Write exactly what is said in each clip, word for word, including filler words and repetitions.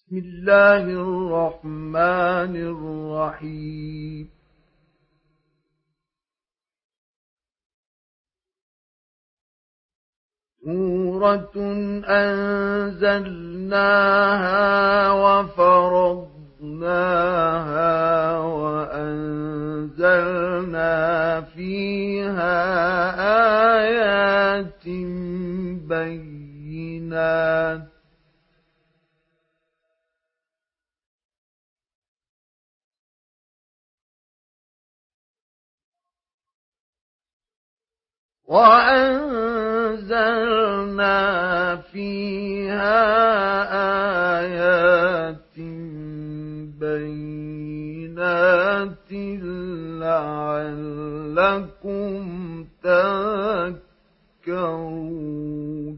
بسم الله الرحمن الرحيم سورة أنزلناها وفرضناها وأنزلنا فيها آيات بينات وأنزلنا فيها آيات بينات لعلكم تذكرون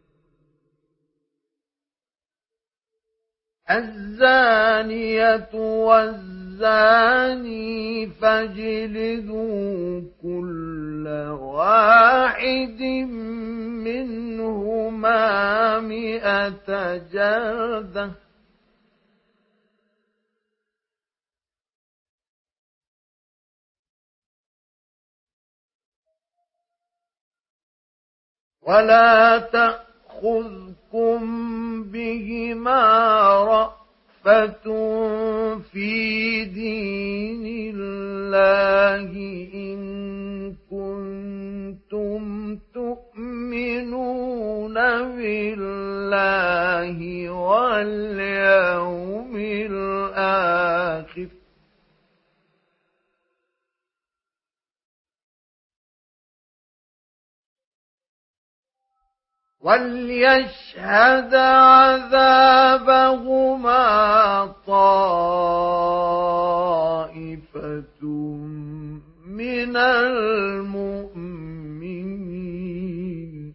الزانية والزاني فاجلدوا كل واحد منهما مئة جلدة ولا تأخذكم بهما رأفة في دين الله إن كنتم تؤمنون بالله واليوم الآخر وليشهد عذابهما طائفة من المؤمنين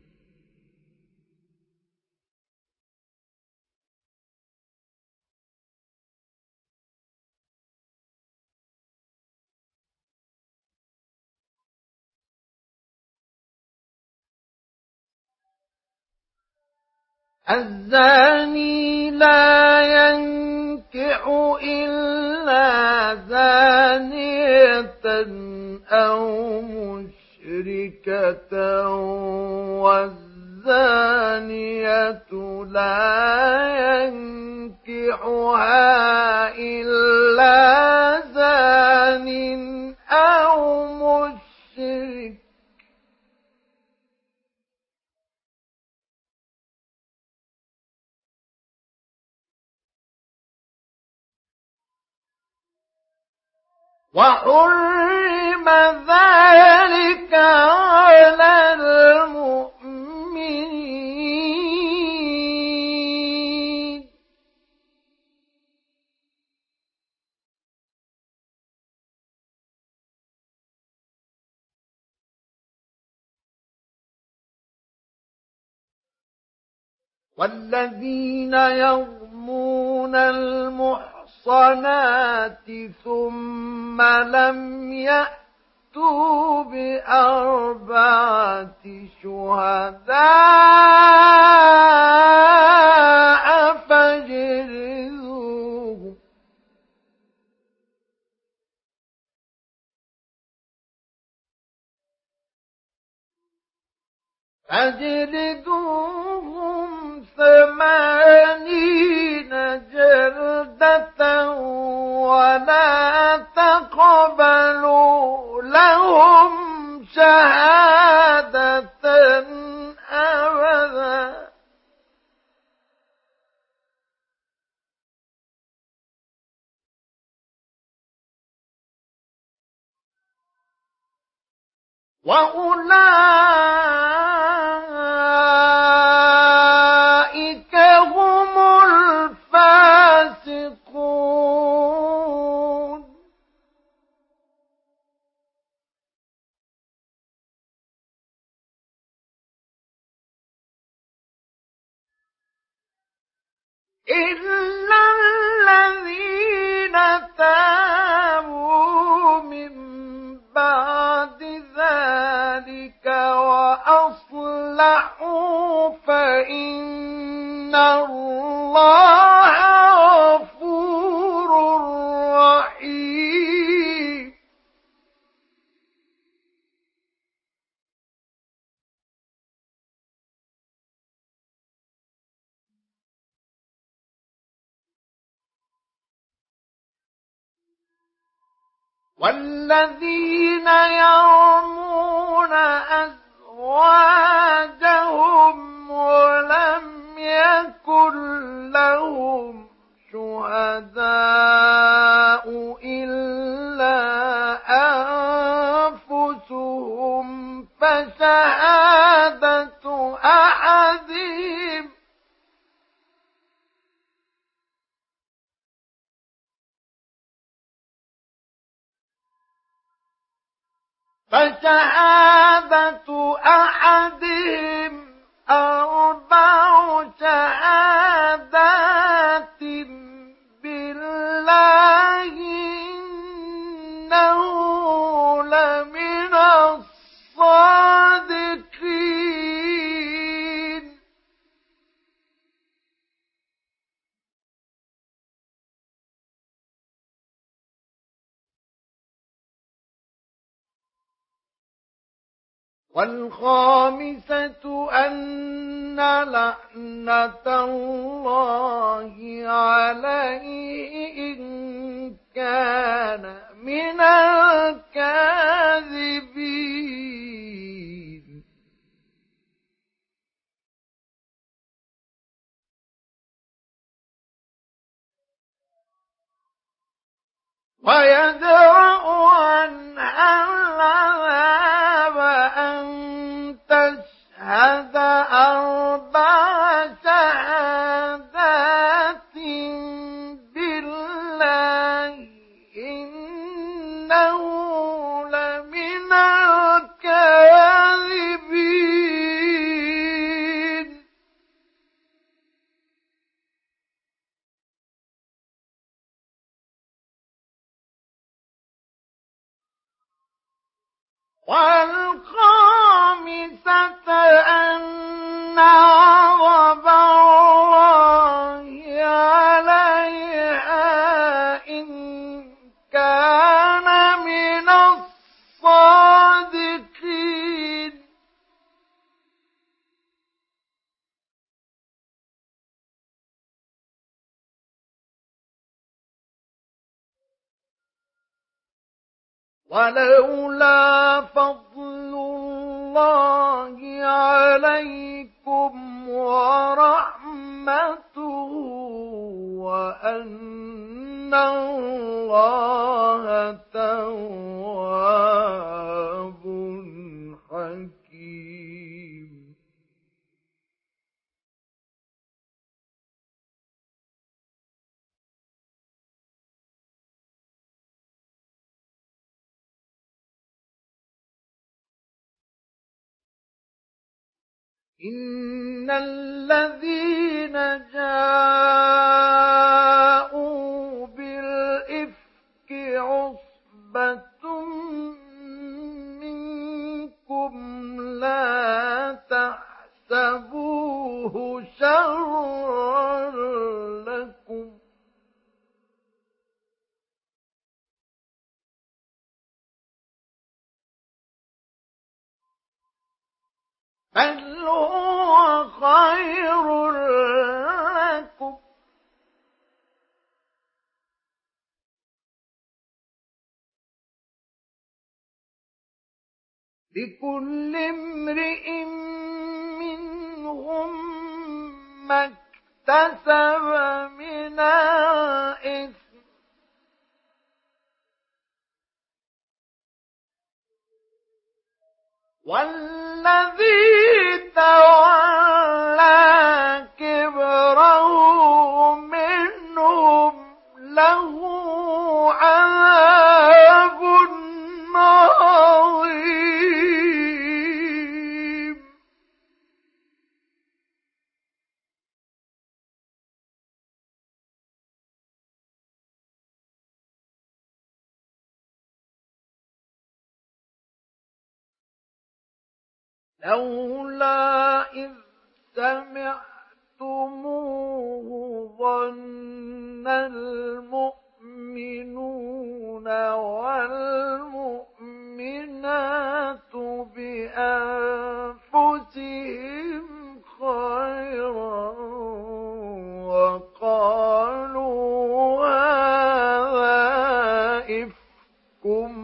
الزاني لا ينكح إلا زانية أو مشركة والزانية لا ينكحها إلا زان أو مشرك وحرم ذلك على المؤمنين والذين يرمون المحصنات الصلاة ثم لم يأتوا بأربعة شهداء فاجلدوهم فاجلدوهم ثمانين جلدة ولا تقبلوا لهم شهادة أبدا وأولئك هم الفاسقون إلا الذين تابوا من بعد ذلك وأصلحوا فإن الله والذين يرمون أزواجهم ولم يكن لهم شهداء إلا أنفسهم فشهادة أحدهم فشهادة أحدهم أربع شهادات بالله إنه لمن الصادقين والخامسة أن لعنة الله عليه إن كان من الكاذبين ويدرأ عنها العذاب أن تشهد أربع شهادات بالله إنه لمن الكاذبين والخامسة أن غضب الله عليها إن كان من الصادقين ولولا فضل الله عليكم ورحمته وأن الله تواب حكيم إن الذين جاءوا بالإفك عصبة منكم لا تحسبوه شرا لكم بل هو خير لكم لكل امرئ منهم ما اكتسب من الإثم والذي تولى كبره منهم له عذاب عظيم لولا إذ سمعتموه ظن المؤمنون والمؤمنات بأنفسهم خيرا وقالوا هذا إفك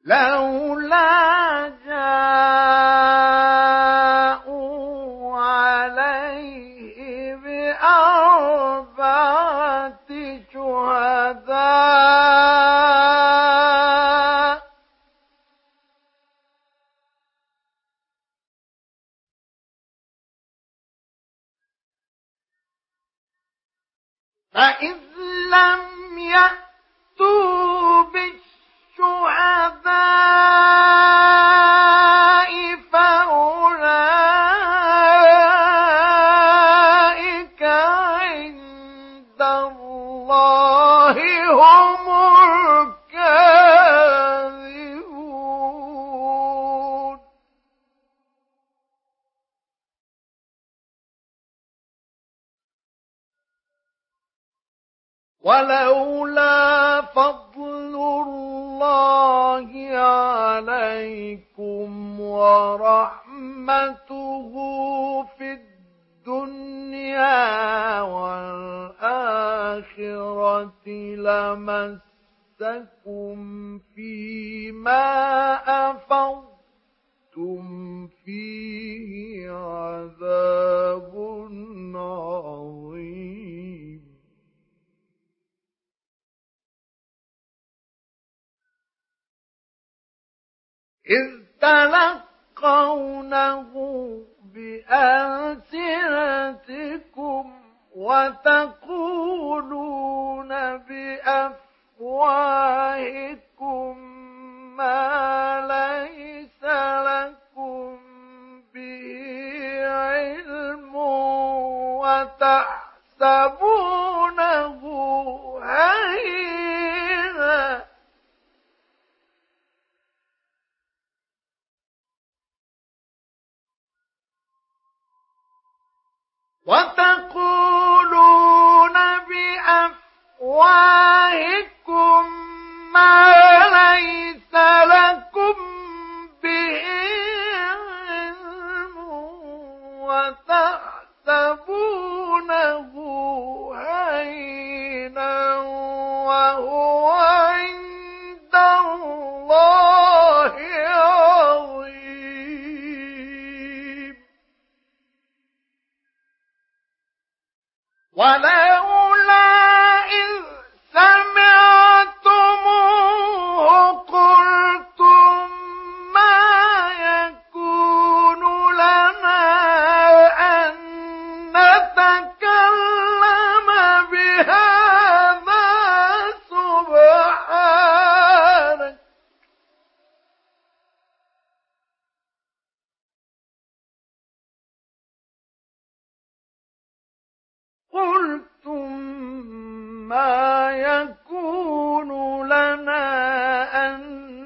لولا جاءوا عليه بأربعة شهداء فإذ لم يأتوا بالشهداء فأولئك عند الله هم الكاذبون. ولولا فضل الله عليكم ورحمته في الدنيا والآخرة لمسكم فيما أفضتم فيه عذاب عظيم. إذ تلقونه بألسنتكم وتقولون بأفواهكم ما ليس لكم به علم وتحسبونه هينا وتقولون بأفواهكم ما ليس لكم به علم وتحسبونه هينا وهو عند الله عظيم. ولولا إذ سمعتموه قلتم ما يكون لنا أن نتكلم بهذا سبحانك قلتم ما يكون لنا أن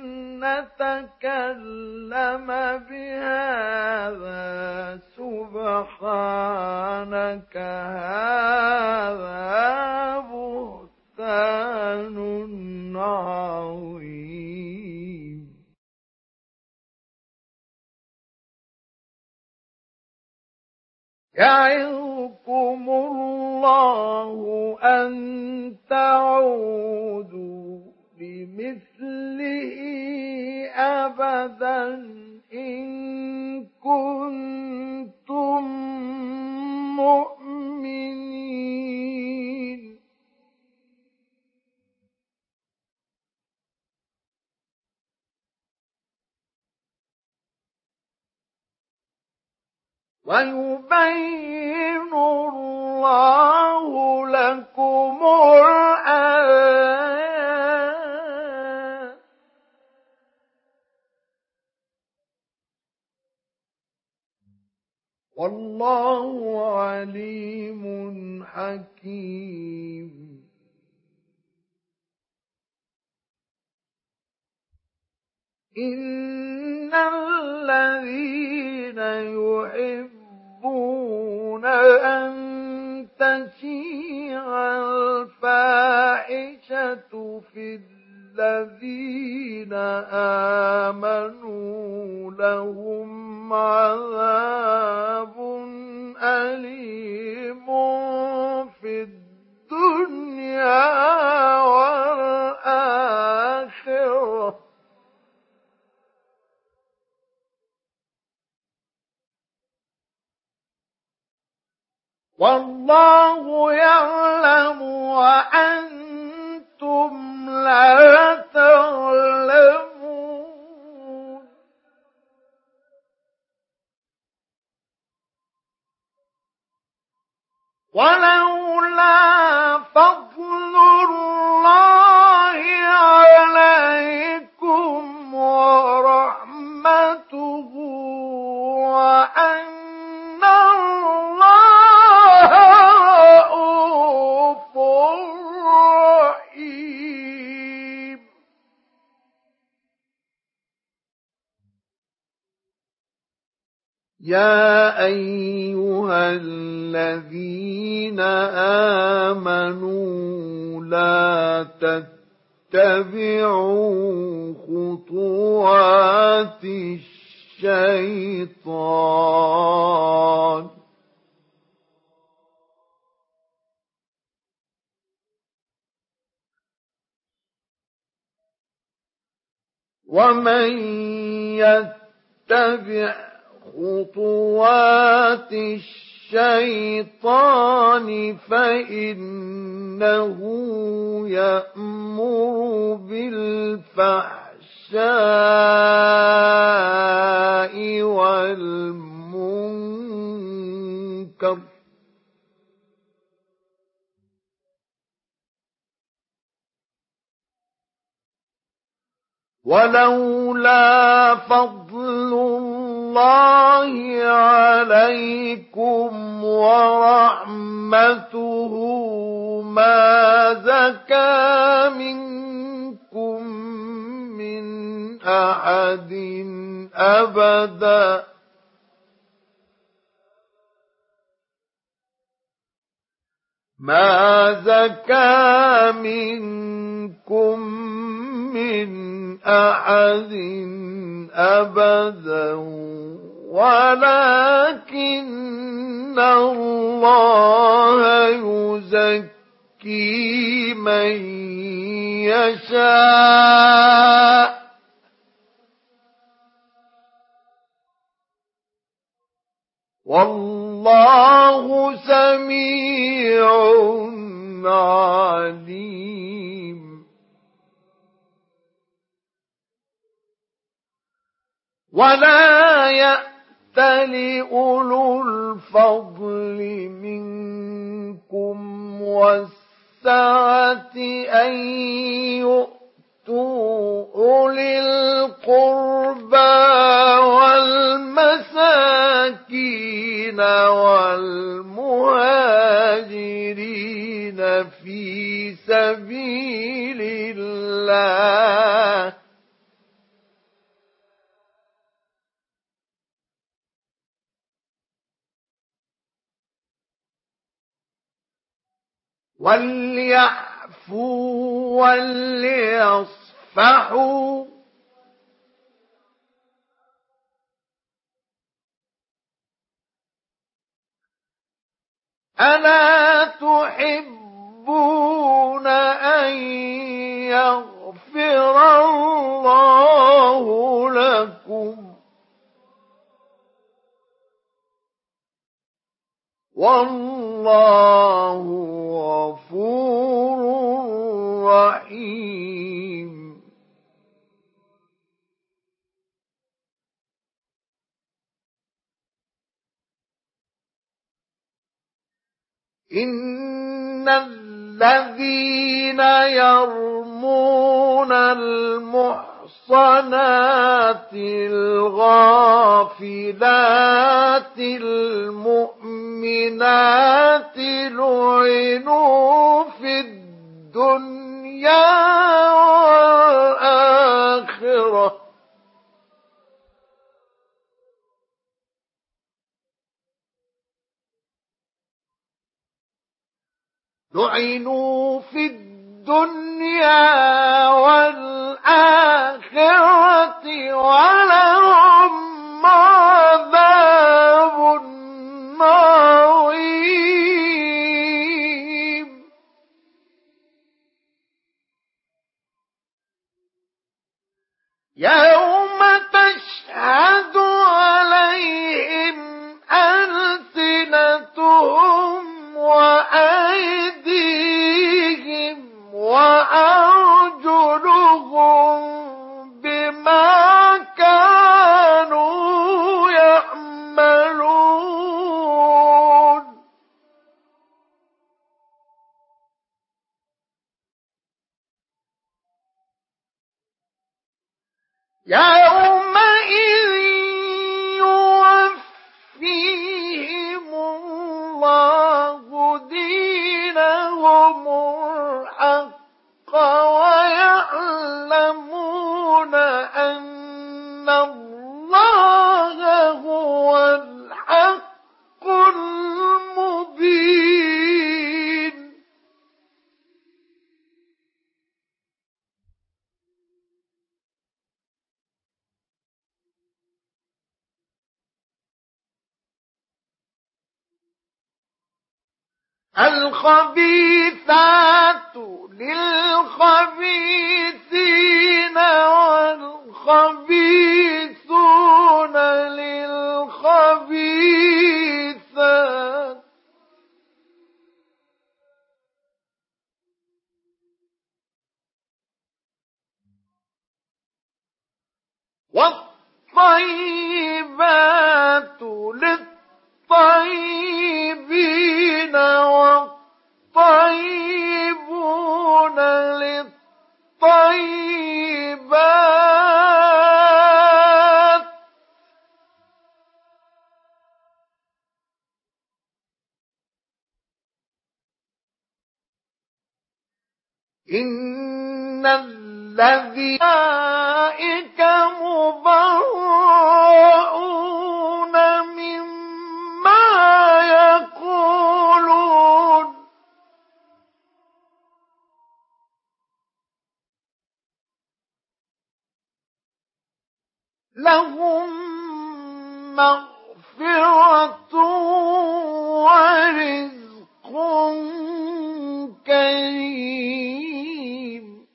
نتكلم بهذا سبحانك هذا بهتان عظيم. يعظكم الله أن تعودوا لمثله أبدا إن كنتم مؤمنين. ويبين الله لكم الآيات والله عليم حكيم. إن الذين يحبون أن تشيع الفاحشة في الذين آمنوا لهم عذاب أليم في الدنيا والآخرة والله يعلم وأنتم لا تعلمون. ولولا فضل الله عليكم ورحمته وأن الله رءوف رحيم. يا أيها الذين آمنوا لا تتبعوا خطوات الشيطان ومن يتبع خطوات الشيطان فإنه يأمر بالفحشاء والمنكر ولولا فضل الله عليكم ورحمته ما زكى منكم من أحد أبدا ما زكى منكم من أحد أبدا ولكن الله يزكي من يشاء والله سميع عليم. ولا يأتل أولو الفضل منكم والسعة أن يؤتوا أولي القربى والمساكين والمهاجرين في سبيل الله وليعفوا وليصفحوا ألا تحبون أن يغفر الله لكم والله غفور رحيم. إن الذين يرمون المحصنات الغافلات المؤمنات لعنوا في الدنيا والآخرة لعنوا في الدنيا والآخرة ولهم عذاب عظيم. يوم تشهد عليهم ألسنتهم يومئذ يوفيهم الله دينهم الحق ويعلمون أن الله هو الحق المبين. الخبيثات للخبيثين والخبيثون للخبيثات والطيبات للطيبين والطيبون للطيبات إن الذين أولئك مبرؤون مما يقولون لهم مغفرة ورزق كريم.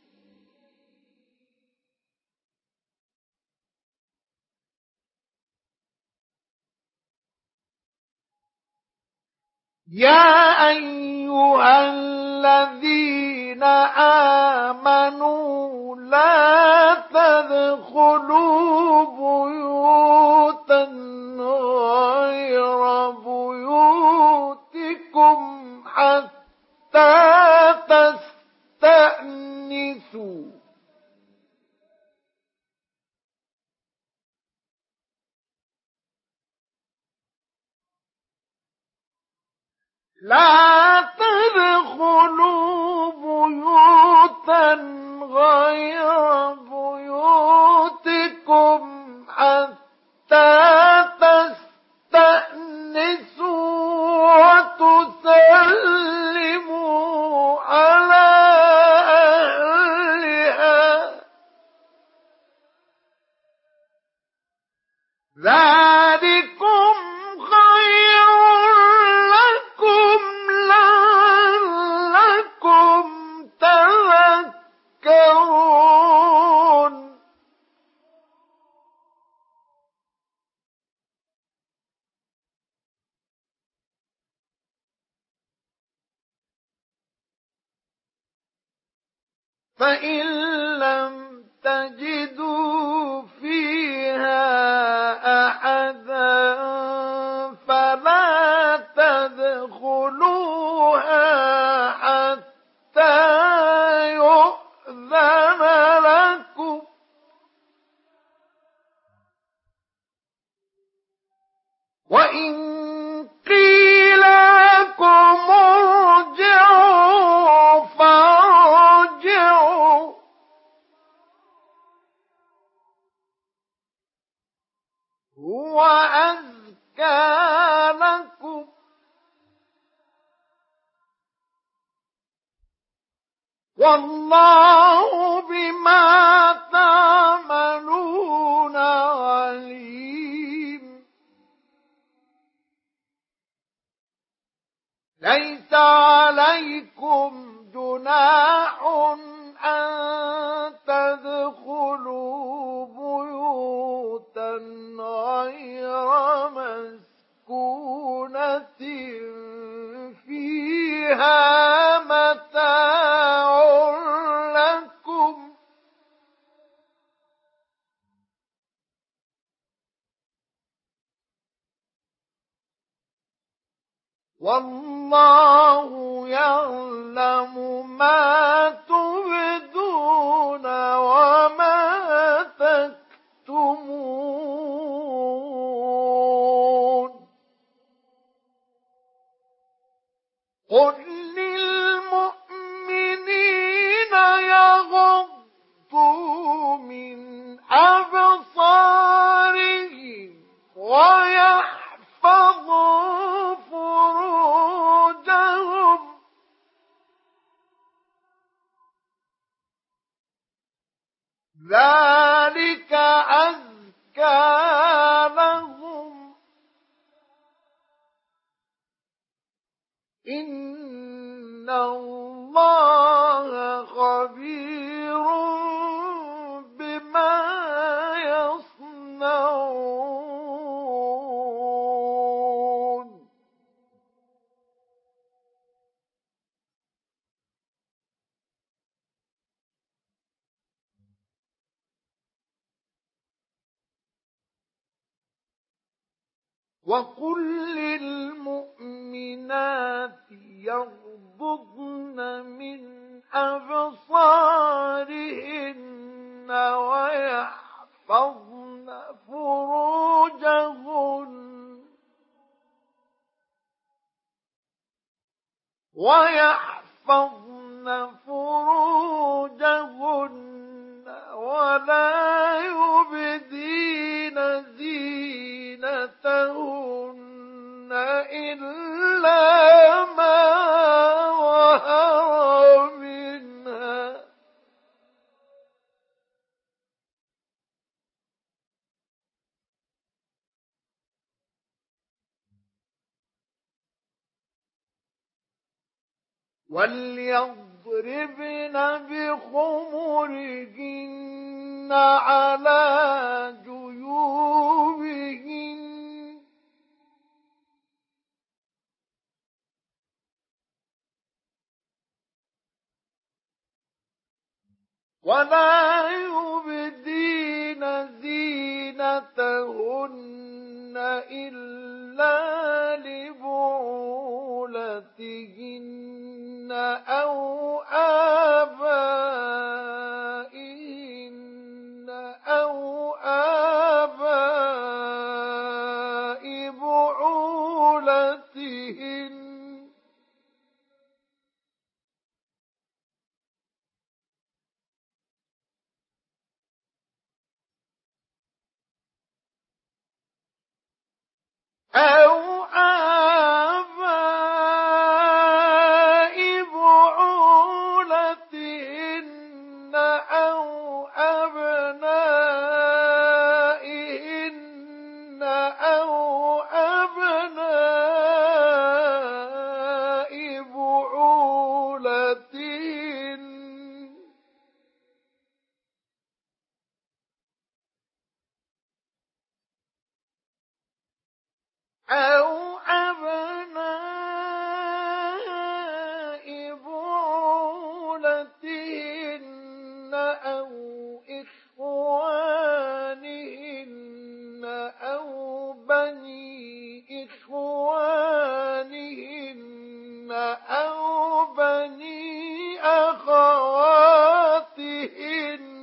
يا أيها الذين آمنوا لا تدخلوا بيوتا غير بيوتكم حتى تستأنسوا لا تدخلوا بيوتا غير بيوتكم حتى تستأنسوا وتسلموا على أهلها ذلكم خير لكم لعلكم تذكرون. فإن لم تجدوا فيها أحدا فلا تدخلوها حتى يؤذن لكم وإن قيل لكم ارجعوا فارجعوا هو أزكى لكم والله بما تعملون عليم. ليس عليكم جناح أن تدخلوا بيوتا غير مسكونة فيها متاع لكم والله يعلم ما تبدون وما تكتمون. قل للمؤمنين يغضوا من أبصارهم ويحفظوا فروجهم ذلك أزكى لهم إن الله خبير بما يصنعون. وقل للمؤمنات يغضضن من أبصارهن ويحفظن فروجهن ويحفظن فروجهن ولا يبدين زينتهن إلا ما ظهر منها وليضربن بخمرهن على جيوبهن ولا يبدين زينتهن إلا لبعولتهن أو آبائهن أو آباء بعولتهن أو آباء بعولتهن أو أبنائهن أو أبناء بعولتهن أو أبناء بعولتهن أو إخوانهن أو بني إخوانهن أو بني أخواتهن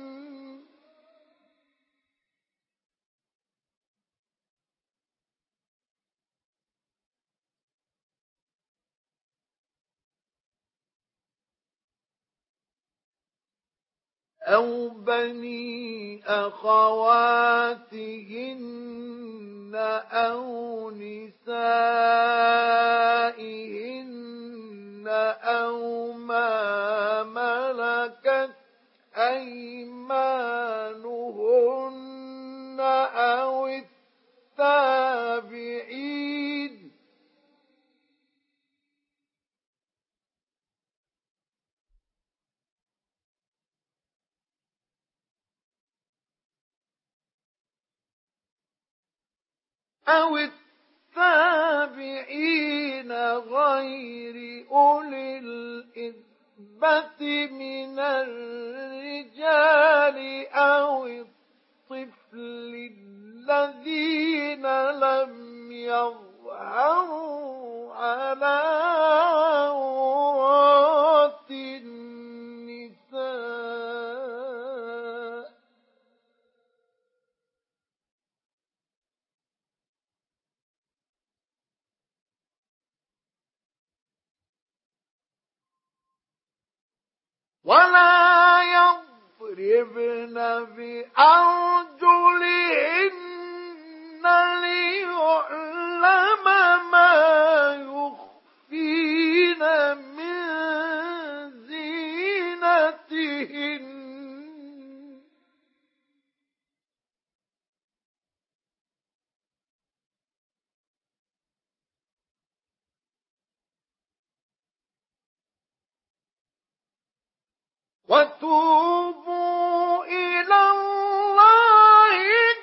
أو بني أخواتهن أو نسائهن أو ما ملكت أيمانهن أو التابعين أو التابعين غير أولي الإربة من الرجال أو الطفل الذين لم يظهروا على عورات النساء ولا يضربن بأرجلهن ليعلم ما يخفين من زينتهن. وتوبوا إلى الله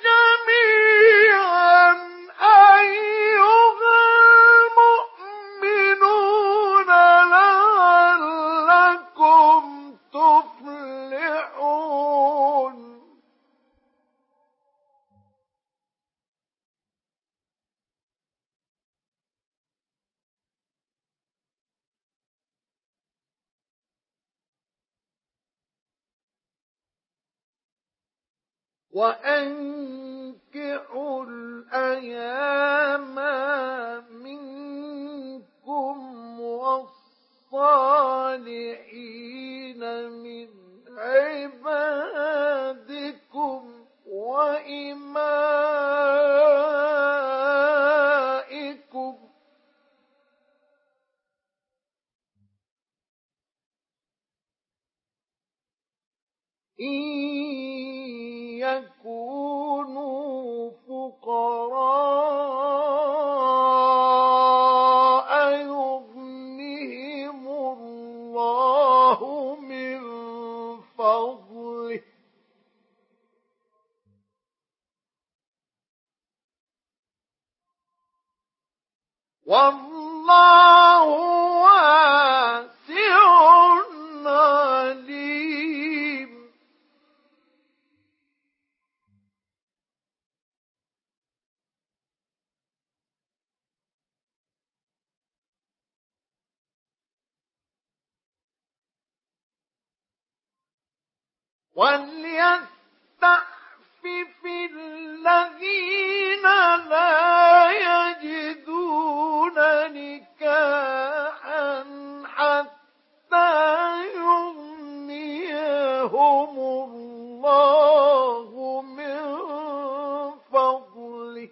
جميعا أيها المؤمنون لعلكم تفلحون. وأنكحوا الأيام منكم والصالحين من عبادكم وإمائكم إن يكونوا فقراء يغنهم الله من فضله والله واسع عليم. وليستعفف الذين لا يجدون نكاحا حتى يغنيهم الله من فضله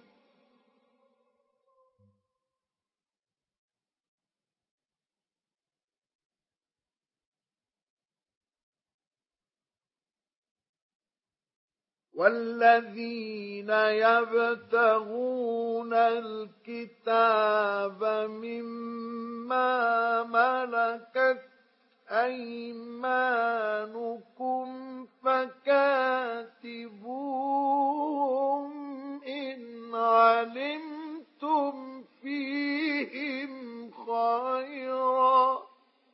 والذين يبتغون الكتاب مما ملكت أيمانكم فكاتبوهم إن علمتم فيهم خيرا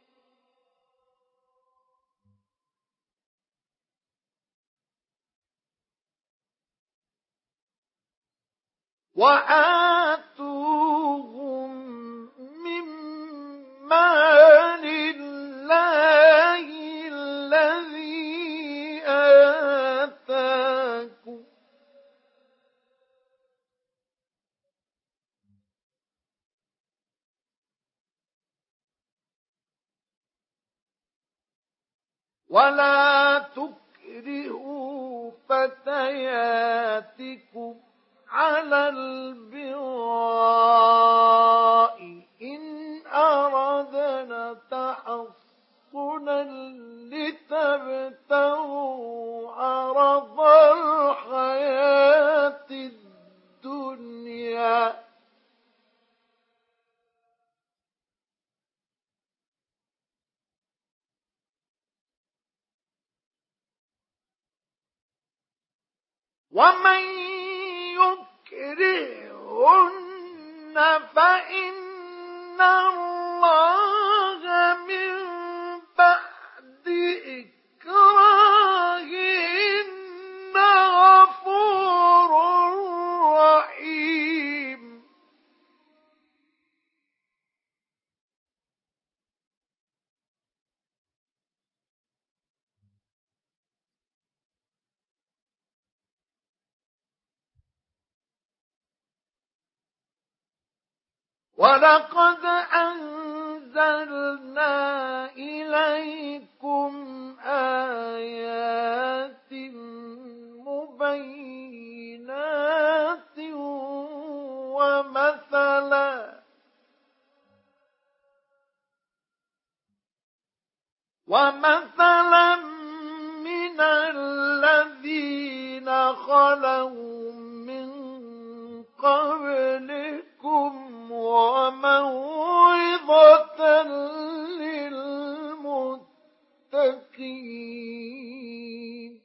وآتوهم من مال الله الذي آتاكم ولا تكرهوا فتياتكم على البغاء إن أردنا تحصنا لتبتغوا عرض الحياة الدنيا ومن يكرهن فإن الله من بعد إكراههن غفور رحيم. ولقد أنزلنا إليكم ومثلا من الذين خلوا من قبلكم وموعظة للمتقين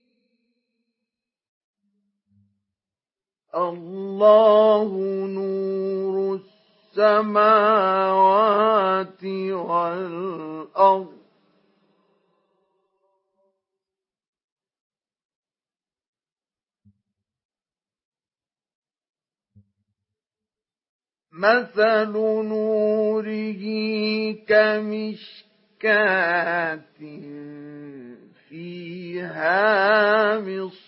الله نور السماوات والأرض مثل نوره كمشكاة فيها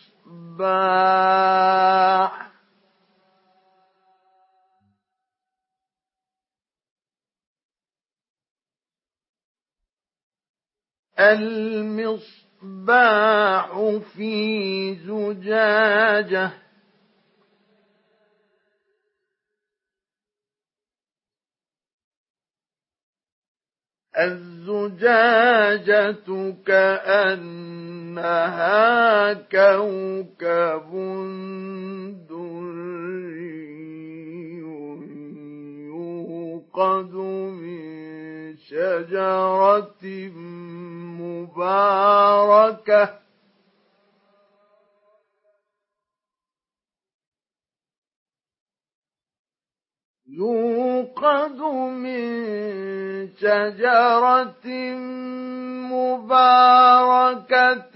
مصباح المصباح في زجاجة الزجاجة كأنها كوكب دري يوقد من شجرة مباركة يوقد من شجرة مباركة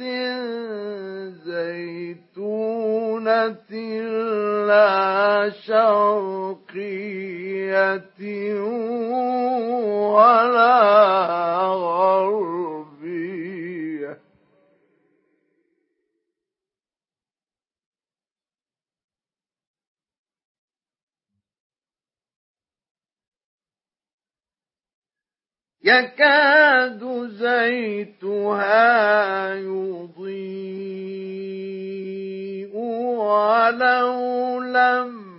زيتونة لا شرقية ولا غربية يكاد زيتها يضيء ولو لم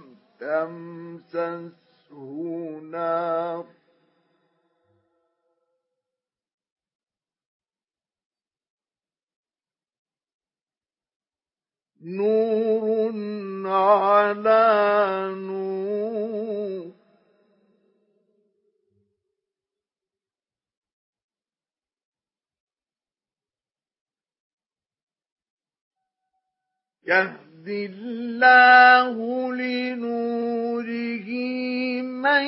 تمسسه نار نور على نور يهدي الله لنوره من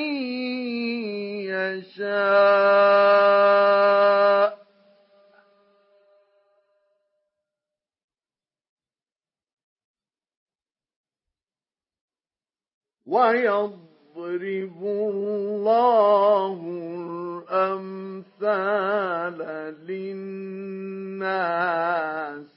يشاء ويضرب الله الأمثال للناس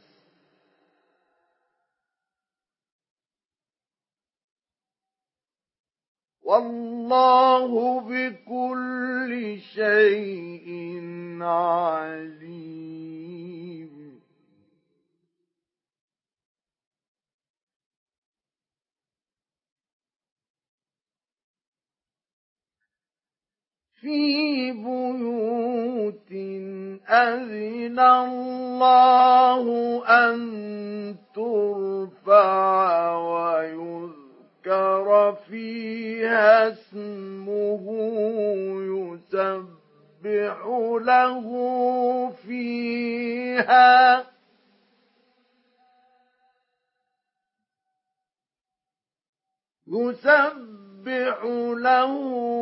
والله بكل شيء عليم في بيوت أذن الله أن ترفع ويذكر فيها اسمه يسبح له فيها يسبح له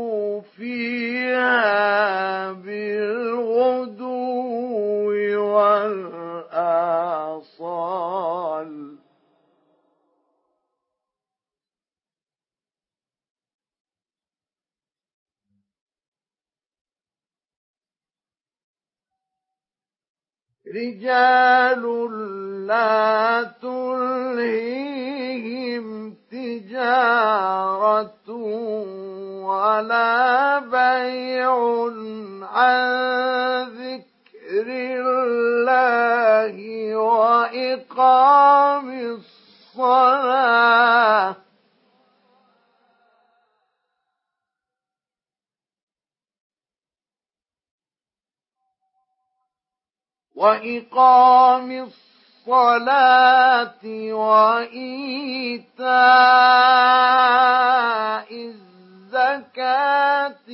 فيها بالغدو والآصال رجال لا تلهيهم تجارة ولا بيع عن ذكر الله وإقام الصلاة وإقام الصلاة وإيتاء الزكاة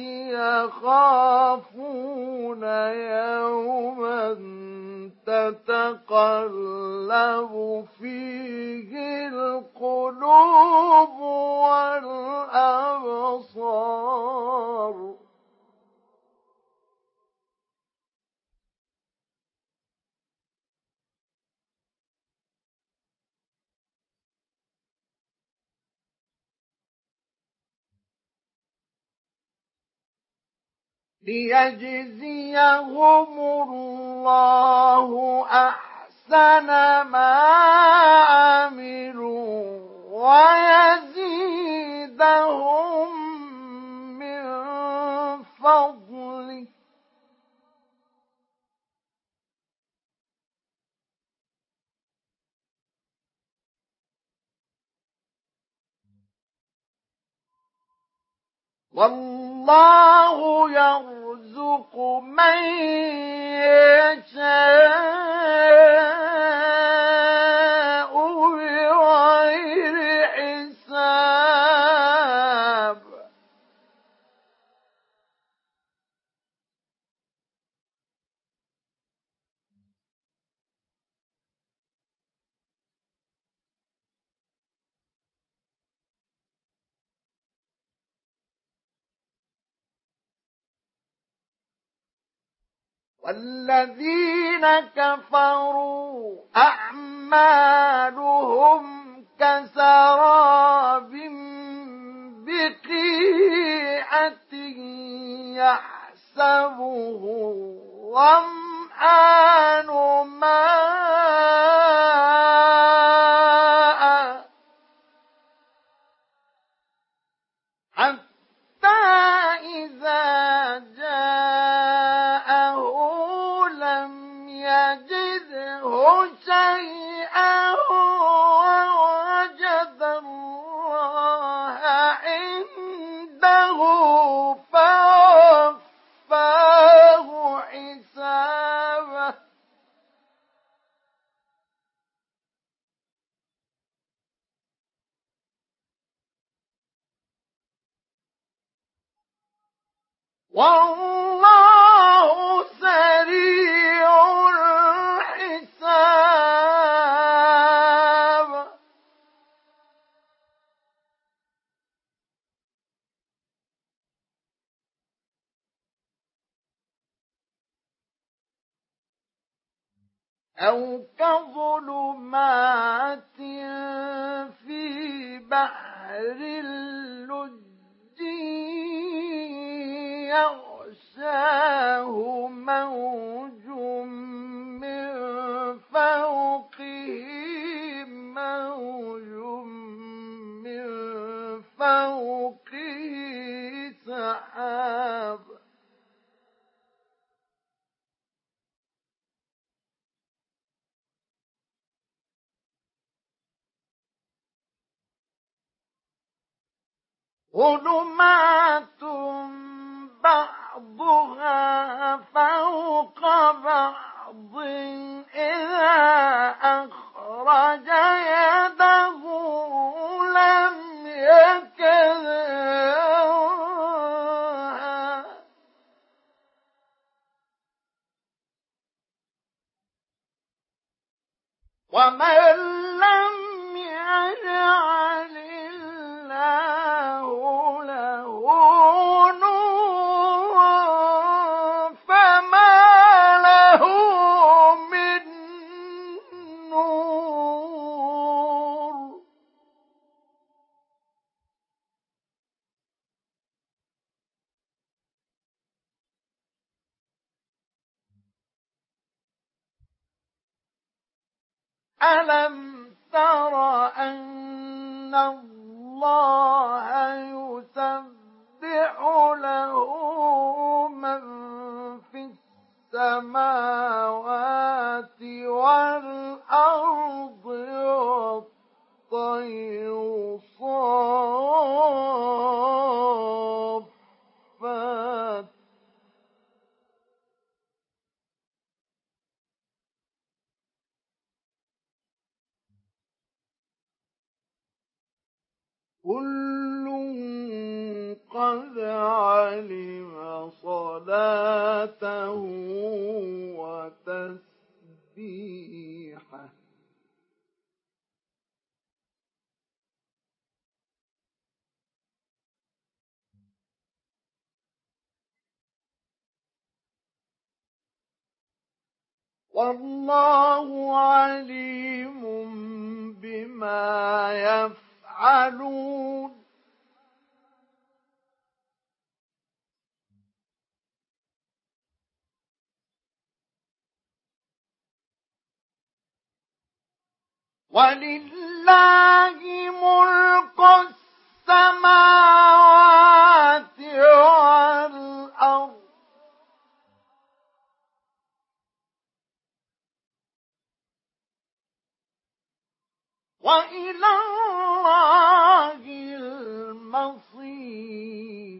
يخافون يوما تتقلب فيه القلوب والأبصار ليجزيهم الله أحسن ما عملوا ويزيدهم من فضله والله يرزق من يشاء بغير حساب والذين كفروا أعمالهم كسراب بقيعة يحسبه الظمآن ماء حتى إذا جاءه لم يجده شيئا ووجد الله عنده فوفاه حسابه والله سريع الحساب أو كظلمات في بحر اللجي يغشاه موج من فوقه موج من فوقه سحاب ظلمات بعضها فوق بعض إذا أخرج يده لم يكدها ومن لم يجعل الله له نورا فما له من نور ألم تر أن الله يسبح له من في السماوات والأرض والطير صافات كل قد علم صلاته وتسبيحه والله عليم بما يفعلون ولله ملك السماوات والأرض وإلى الله المصير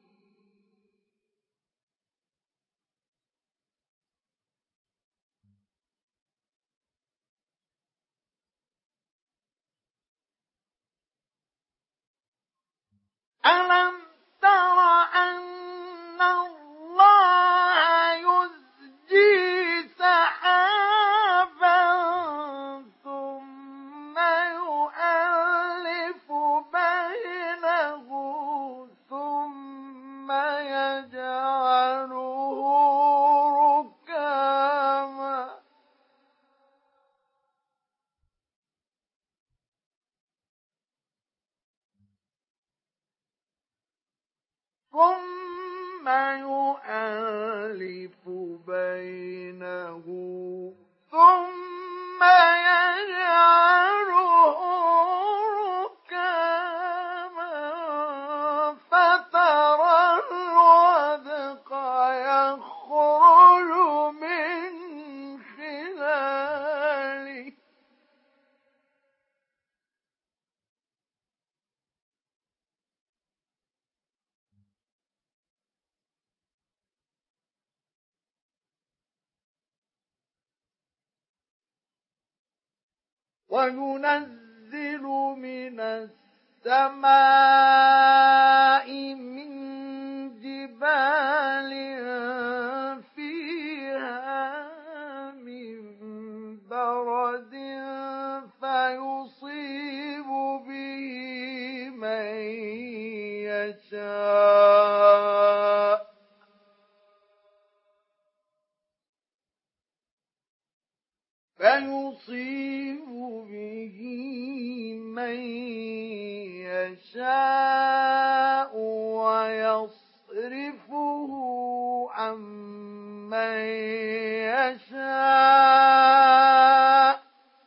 ألم تر أن الله يزجي سحابا ثم يؤلف بينه ثم يجعله ركاما ثم يؤلف بينه ثم يجعله ركاما فترى الودق يخرج من خلاله وينزل من السماء من جبال فيها من برد فيصيب به من يشاء فيصيب به من يشاء ويصرفه عن من يشاء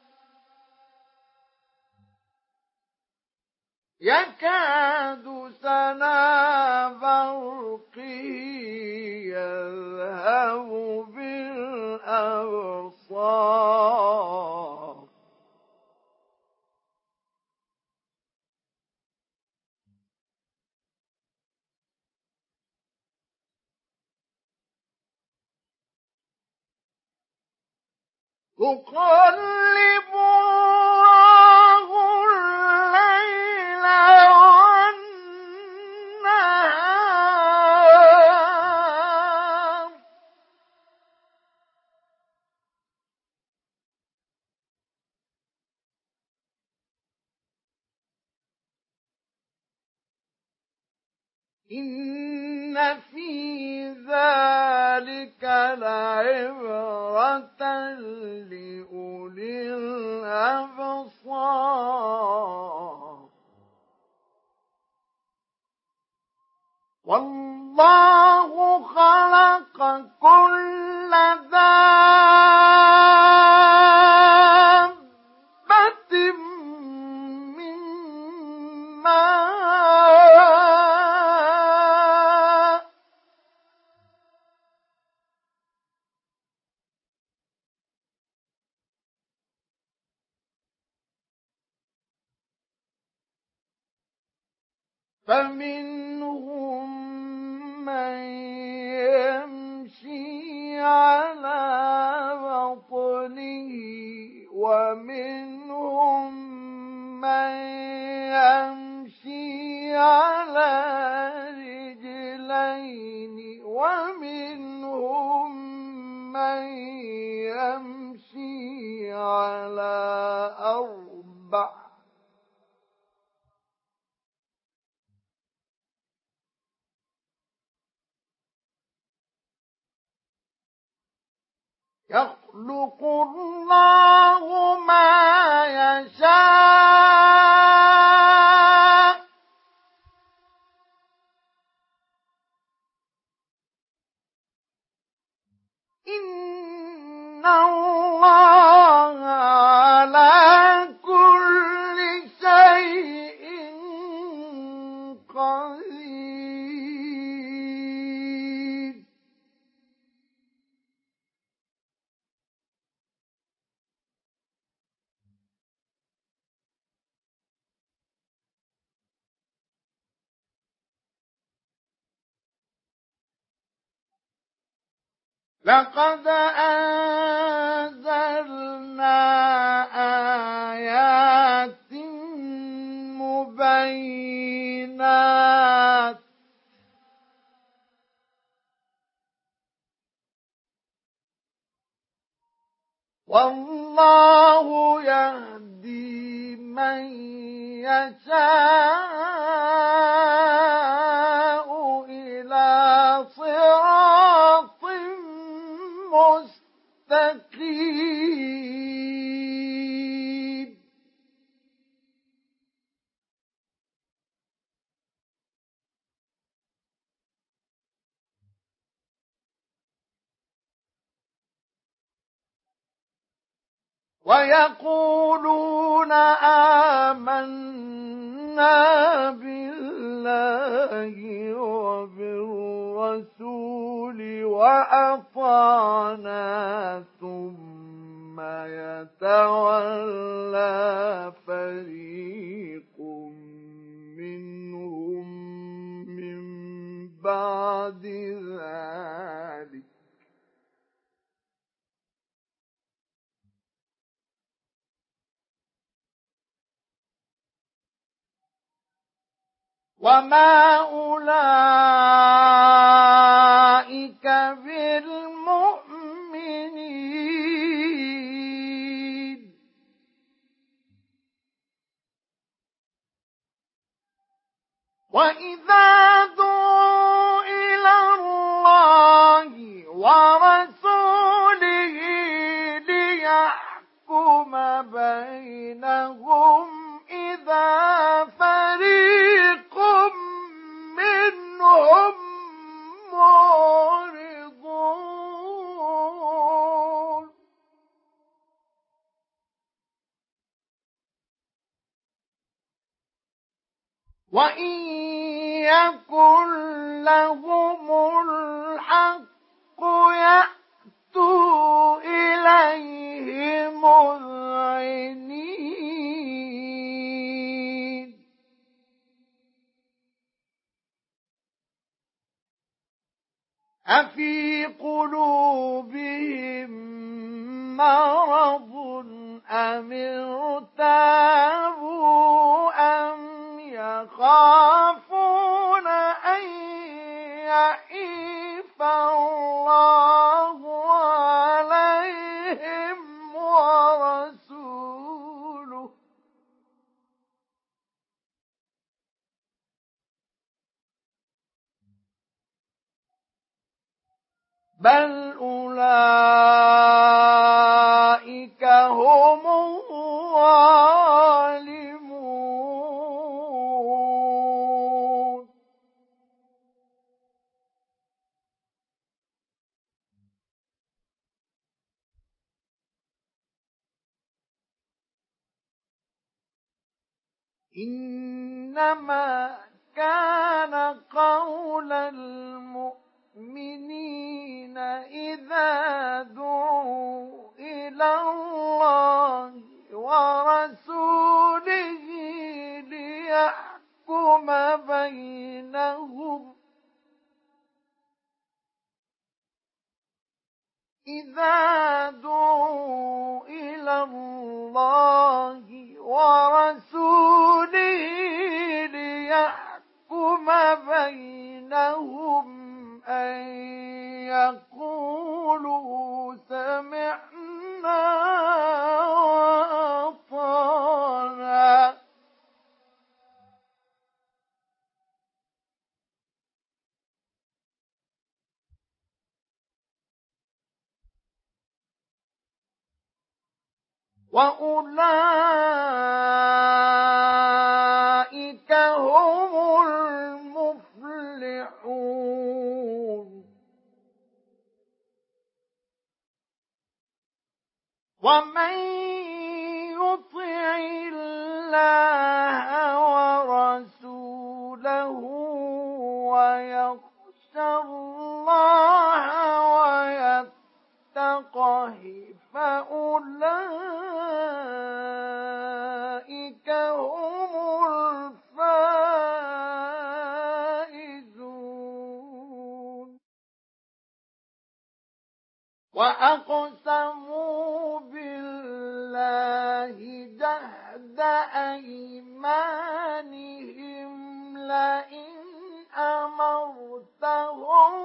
يكاد سنا برقه يذهب بالأبصار يقلب الله الليل والنهار إن في ذلك لعبرة لأولي الأبصار والله خلق كل دابة من ماء فمنهم من يمشي على بطنه ومنهم من يمشي يخلق الله ما يشاء إن الله على كل شيء قدير. لقد أنزلنا آيات مبينات والله يهدي من يشاء إلى صراط مستقيم. ويقولون آمنا بالله وبالرسول وأطعنا ثم يتولى فريق منهم من بعد ذلك وما أولئك بالمؤمنين. وإذا دعوا إلى الله ورسوله ليحكم بينهم إذا فريق منهم معرضون. وإن يكن لهم الحق يأتوا إليه مذعنين. أفي قلوبهم مرض أم ارتابوا أم يخافون أن يحيف الله عليهم ورسوله بل أولئك هم الظالمون. إنما كان قول المؤمنين إذا دعوا إلى الله ورسوله ليحكم بينهم إذا دعوا إلى الله ورسوله ليحكم بينهم أن يقولوا سمعنا وأطعنا وأولئك هم المفلحون. ومن يطع الله ورسوله ويخشى الله ويتقه فأولئك هم الفائزون. وأقسموا بالله جهد أيمانهم لئن أمرتهم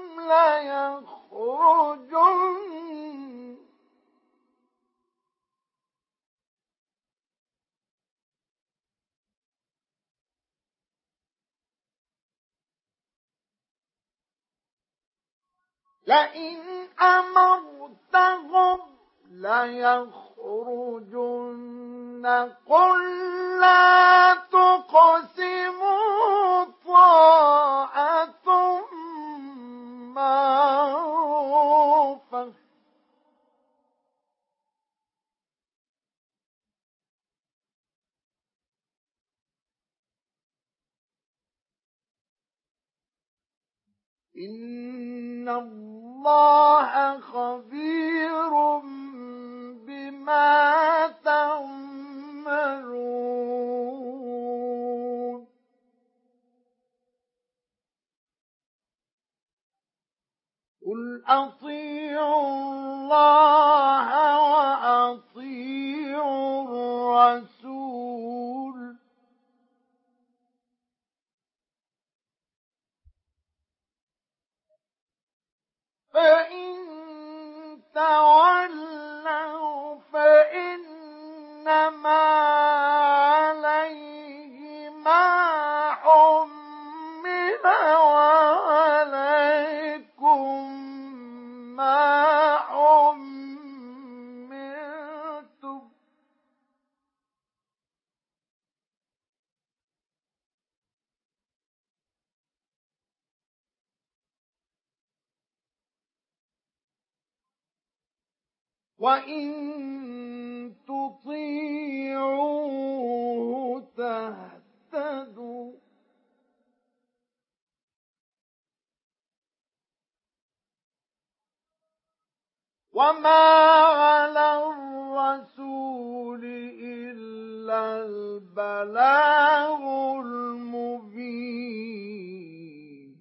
ليخرجن. لئن أمرتهم ليخرجن. قل لا تقسموا طاعة معروفة إن الله خبير بما تعملون. قل أطيعوا الله وأطيعوا الرسول فإن تولوا فإنما عليه ما حمل وعليكم ما حملتم. وإن تطيعوه تهتدوا. وما على الرسول إلا البلاغ المبين.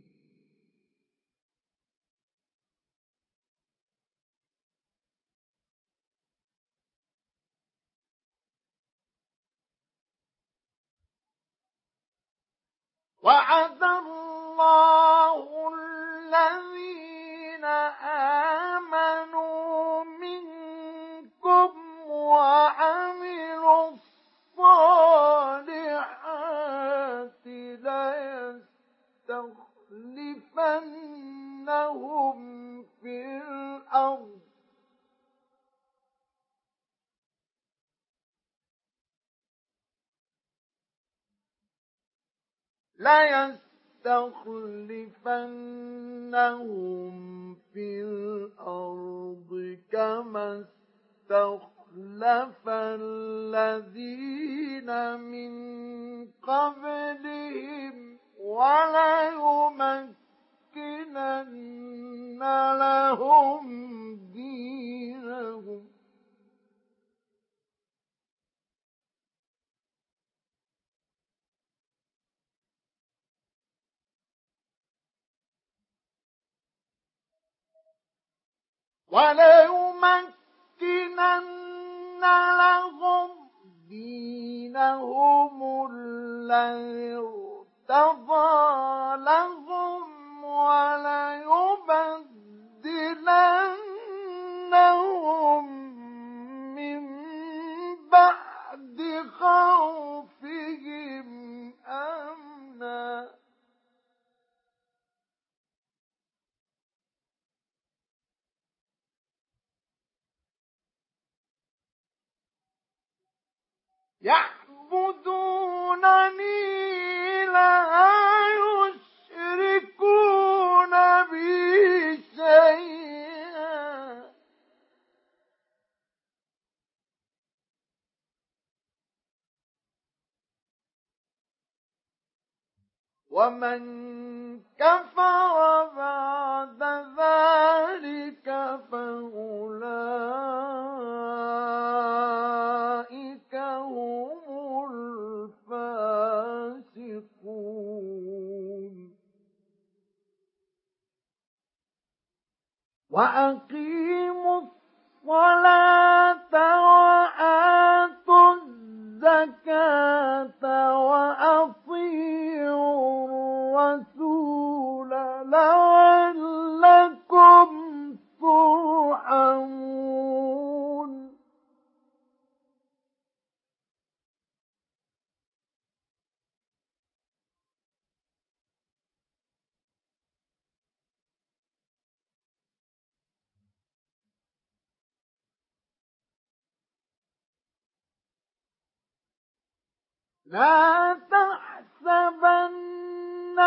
وعد الله الذين آمنوا منكم وعملوا الصالحات ليستخلفنهم في الأرض ليستخلفنهم في الأرض كما استخلف الذين من قبلهم وليمكنن لهم دينهم وليمكنن لهم دينهم الذي ارتضى لهم وليبدلنهم من بعد خوفهم أمنا يعبدونني لا يشركون بي شيئا ومن كفر بعد ذلك فأولئك هم الفاسقون وأقيموا الصلاة وآتوا الزكاة وأطيعوا الرسول لعلكم ترحمون لا تحسبن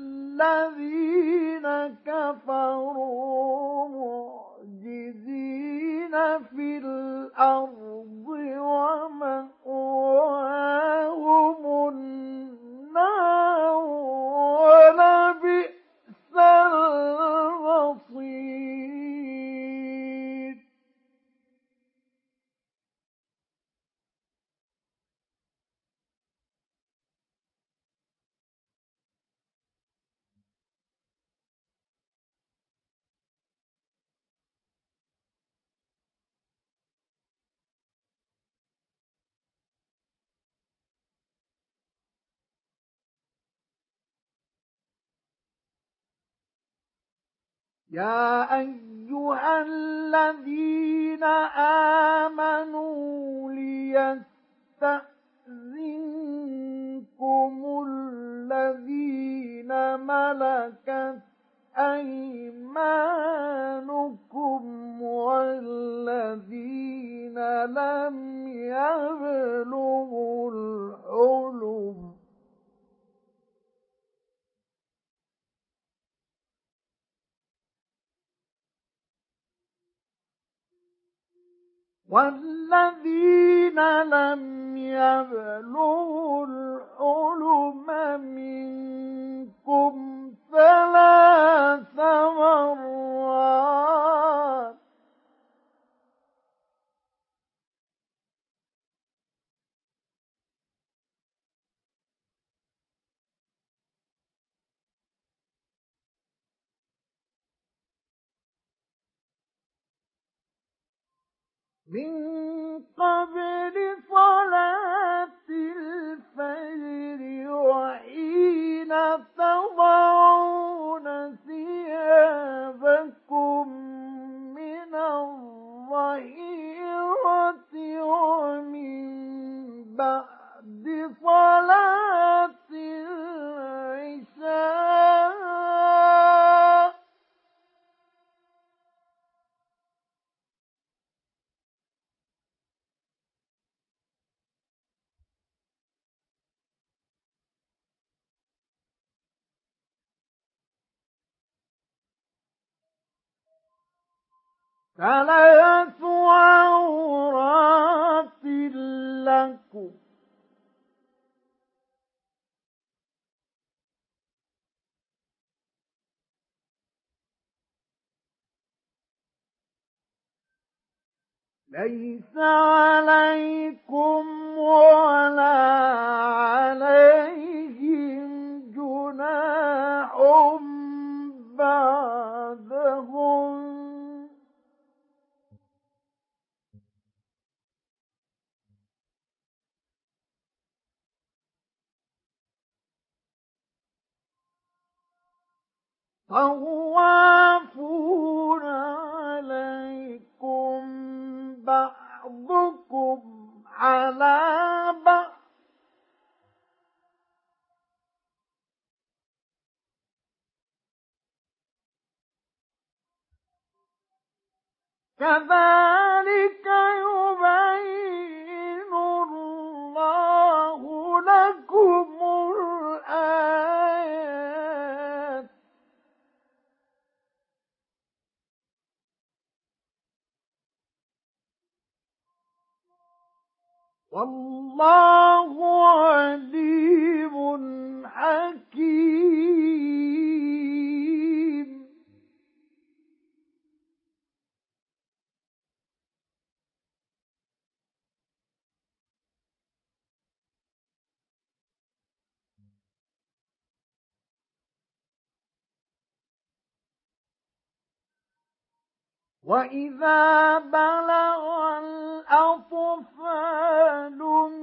الذين كفروا معجزين في الأرض ومأواهم النار ولبئس المصير يا أيها الذين آمنوا ليستأذنكم الذين ملكت أيمانكم والذين لم يبلغوا الحلم والذين لم يبلغوا الحلم منكم ثلاث مرات من قبل صلاة الفجر وحين تضعون ثيابكم من الظهيرة ومن بعد صلاة العشاء ثلاث عورات لكم ليس عليكم ولا عليهم جناح بعدهم طوافون عليكم بعضكم على بعض كذلك يبين الله والله عليم حكيم. وإذا بلغ الأطفال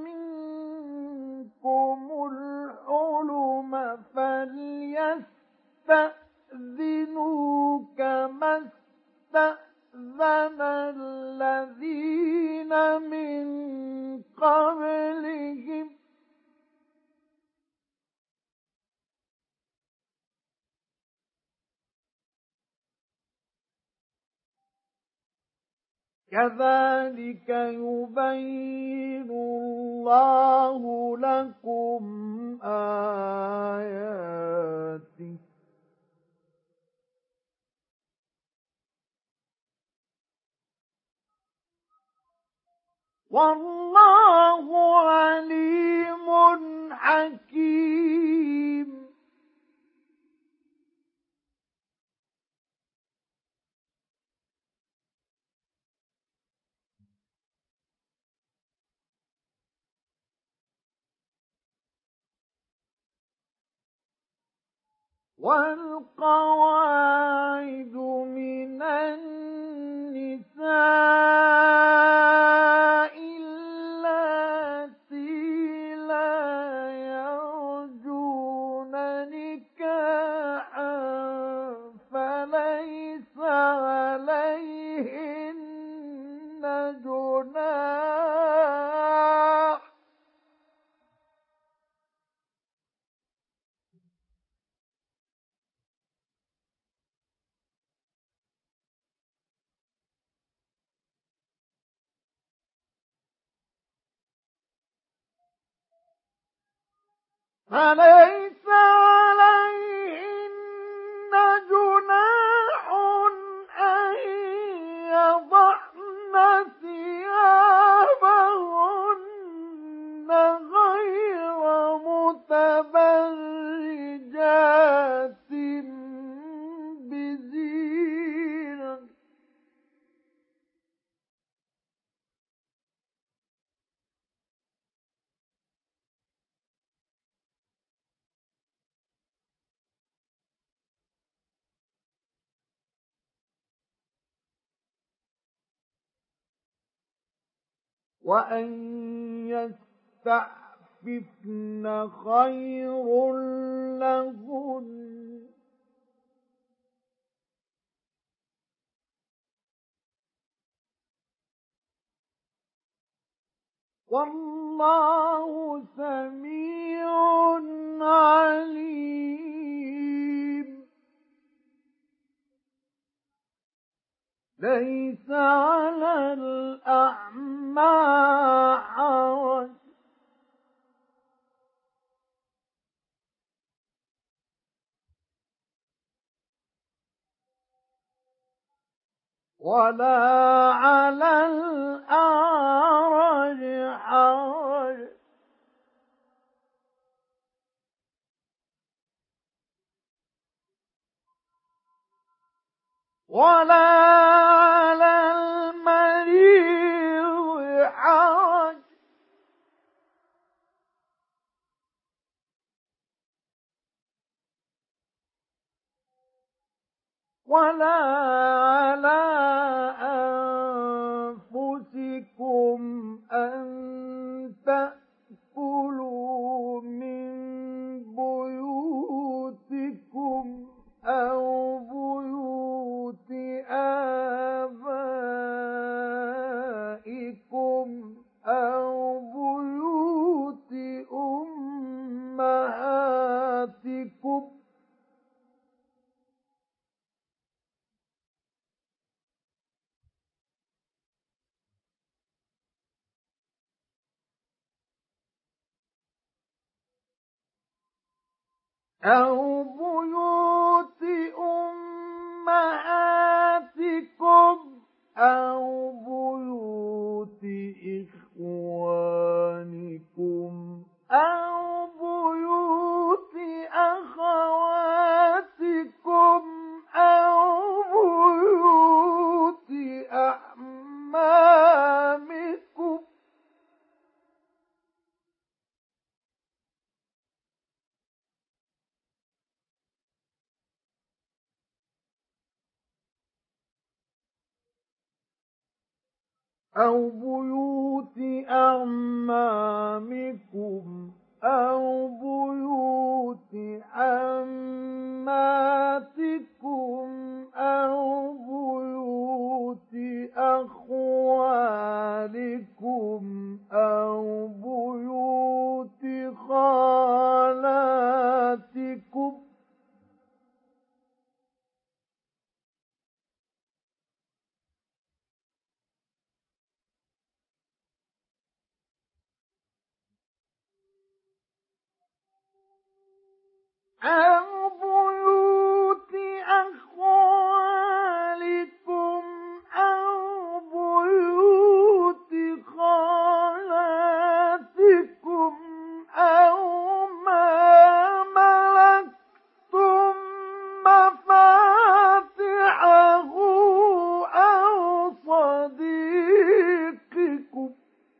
منكم الحلم فليستأذنوا كما استأذن الذين من قبلهم كذلك يبين الله لكم آياته والله عليم حكيم. والقواعد من النساء اللاتي لا يرجون نكاحا فليس عليهن جناح فليس عليهن جناح أن يضعن ثيابهن غير متبرجات بزينة وأن يستعففن خير لهن والله سميع عليم. ليس على الأعمى حرج ولا على الأعرج حرج ولا على المريض حرج ولا على أنفسكم أن تأكلوا من بيوتكم أو بيوت آبائكم أو بيوت أمهاتكم أو بيوت أمهاتكم أو بيوت إخوانكم أو بيوت أعمامكم أو بيوت عماتكم أو بيوت أخوالكم أو بيوت خالاتكم أو بيوت أخوالكم أو بيوت خالاتكم أو ما ملكتم مفاتحه أو صديقكم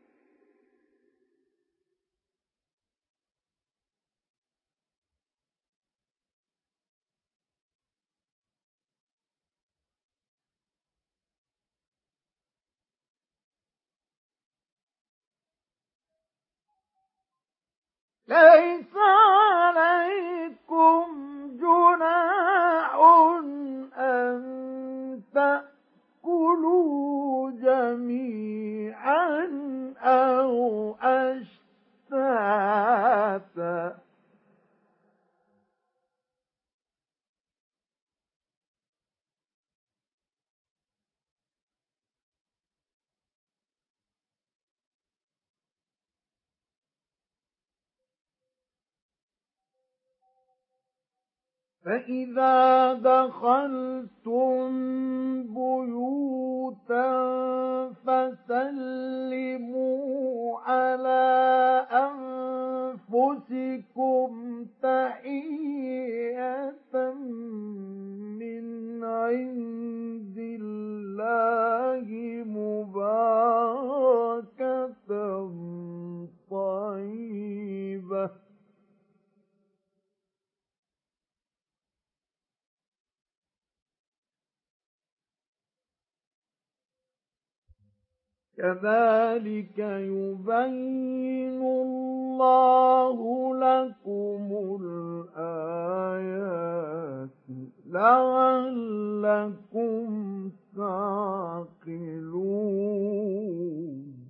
ليس عليكم جناح أن تأكلوا جميعا أو أشتاتا فإذا دخلتم بيوتا فسلموا على أنفسكم تحية من عند الله مباركة طيبة كذلك يبين الله لكم الآيات لعلكم تعقلون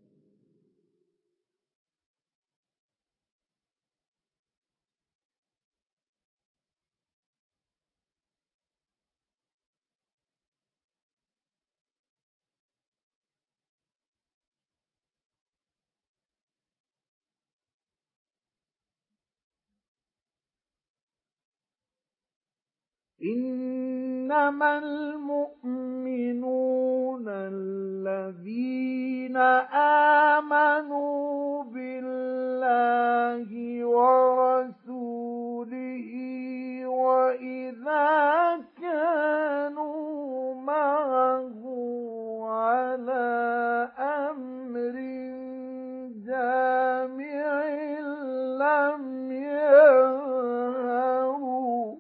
إنما المؤمنون الذين آمنوا بالله ورسوله وإذا كانوا معه على أمر جامع لم ينهوا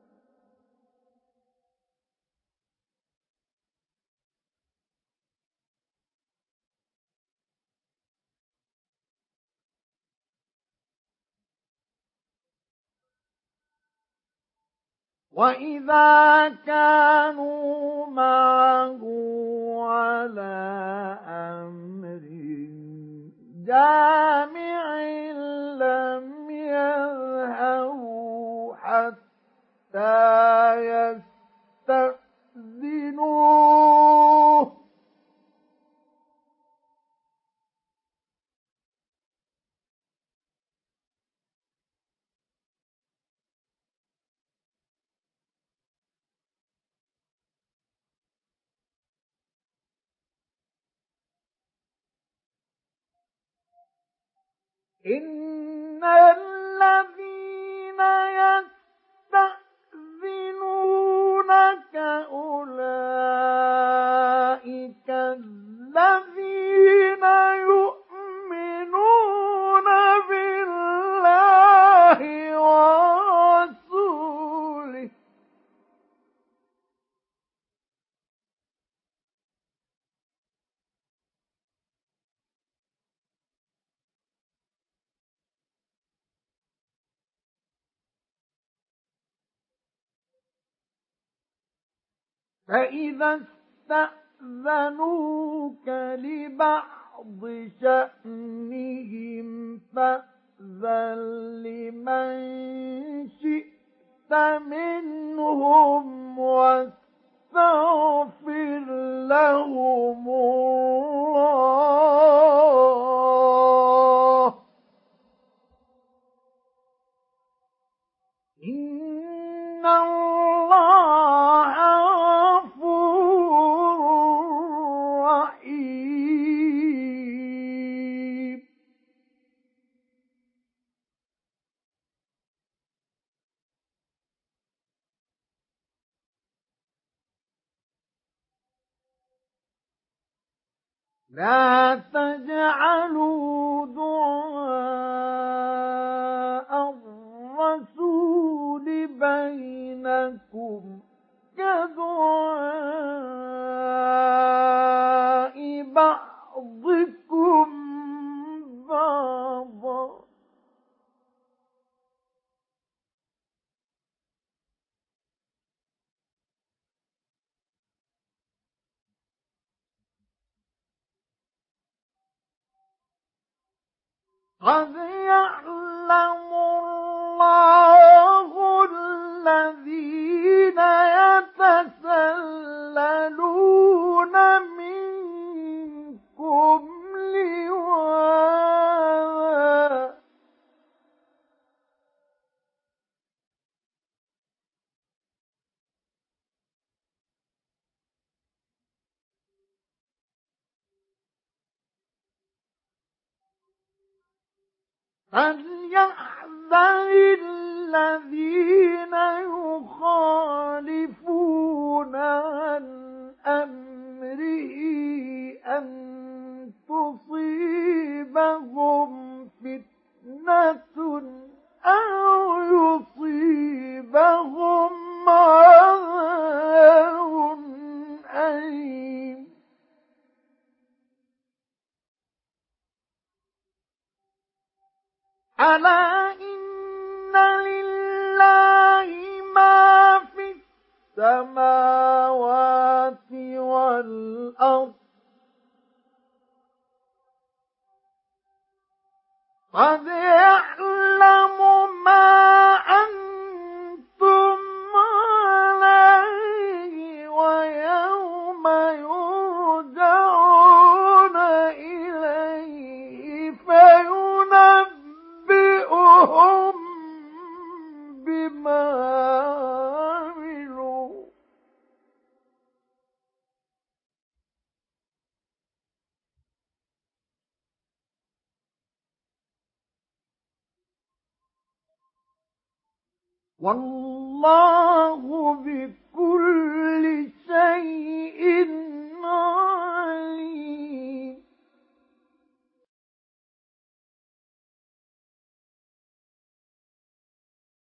وإذا كانوا معه على أمر جامع لم يذهبوا حتى يستأذنوه إن الذين يستأذنونك أولئك الذين يؤمنون بالله ورسوله فإذا استأذنوك لبعض شأنهم فأذن لمن شئت منهم واستغفر لهم الله إن الله غفور رحيم. لا تجعلوا دعاء الرسول بينكم كدعاء بعضكم بعضا قد يعلم الله الذين يتسللون منكم لواذا فليحذر الذين يخالفون عن أمره أن تصيبهم فتنة أو يصيبهم عذاب أليم. ألا إن لله ما في السماوات والأرض قد يعلم ما أنتم عليه ويوم يرجعون إليه فينبئهم بما عملوا والله بكل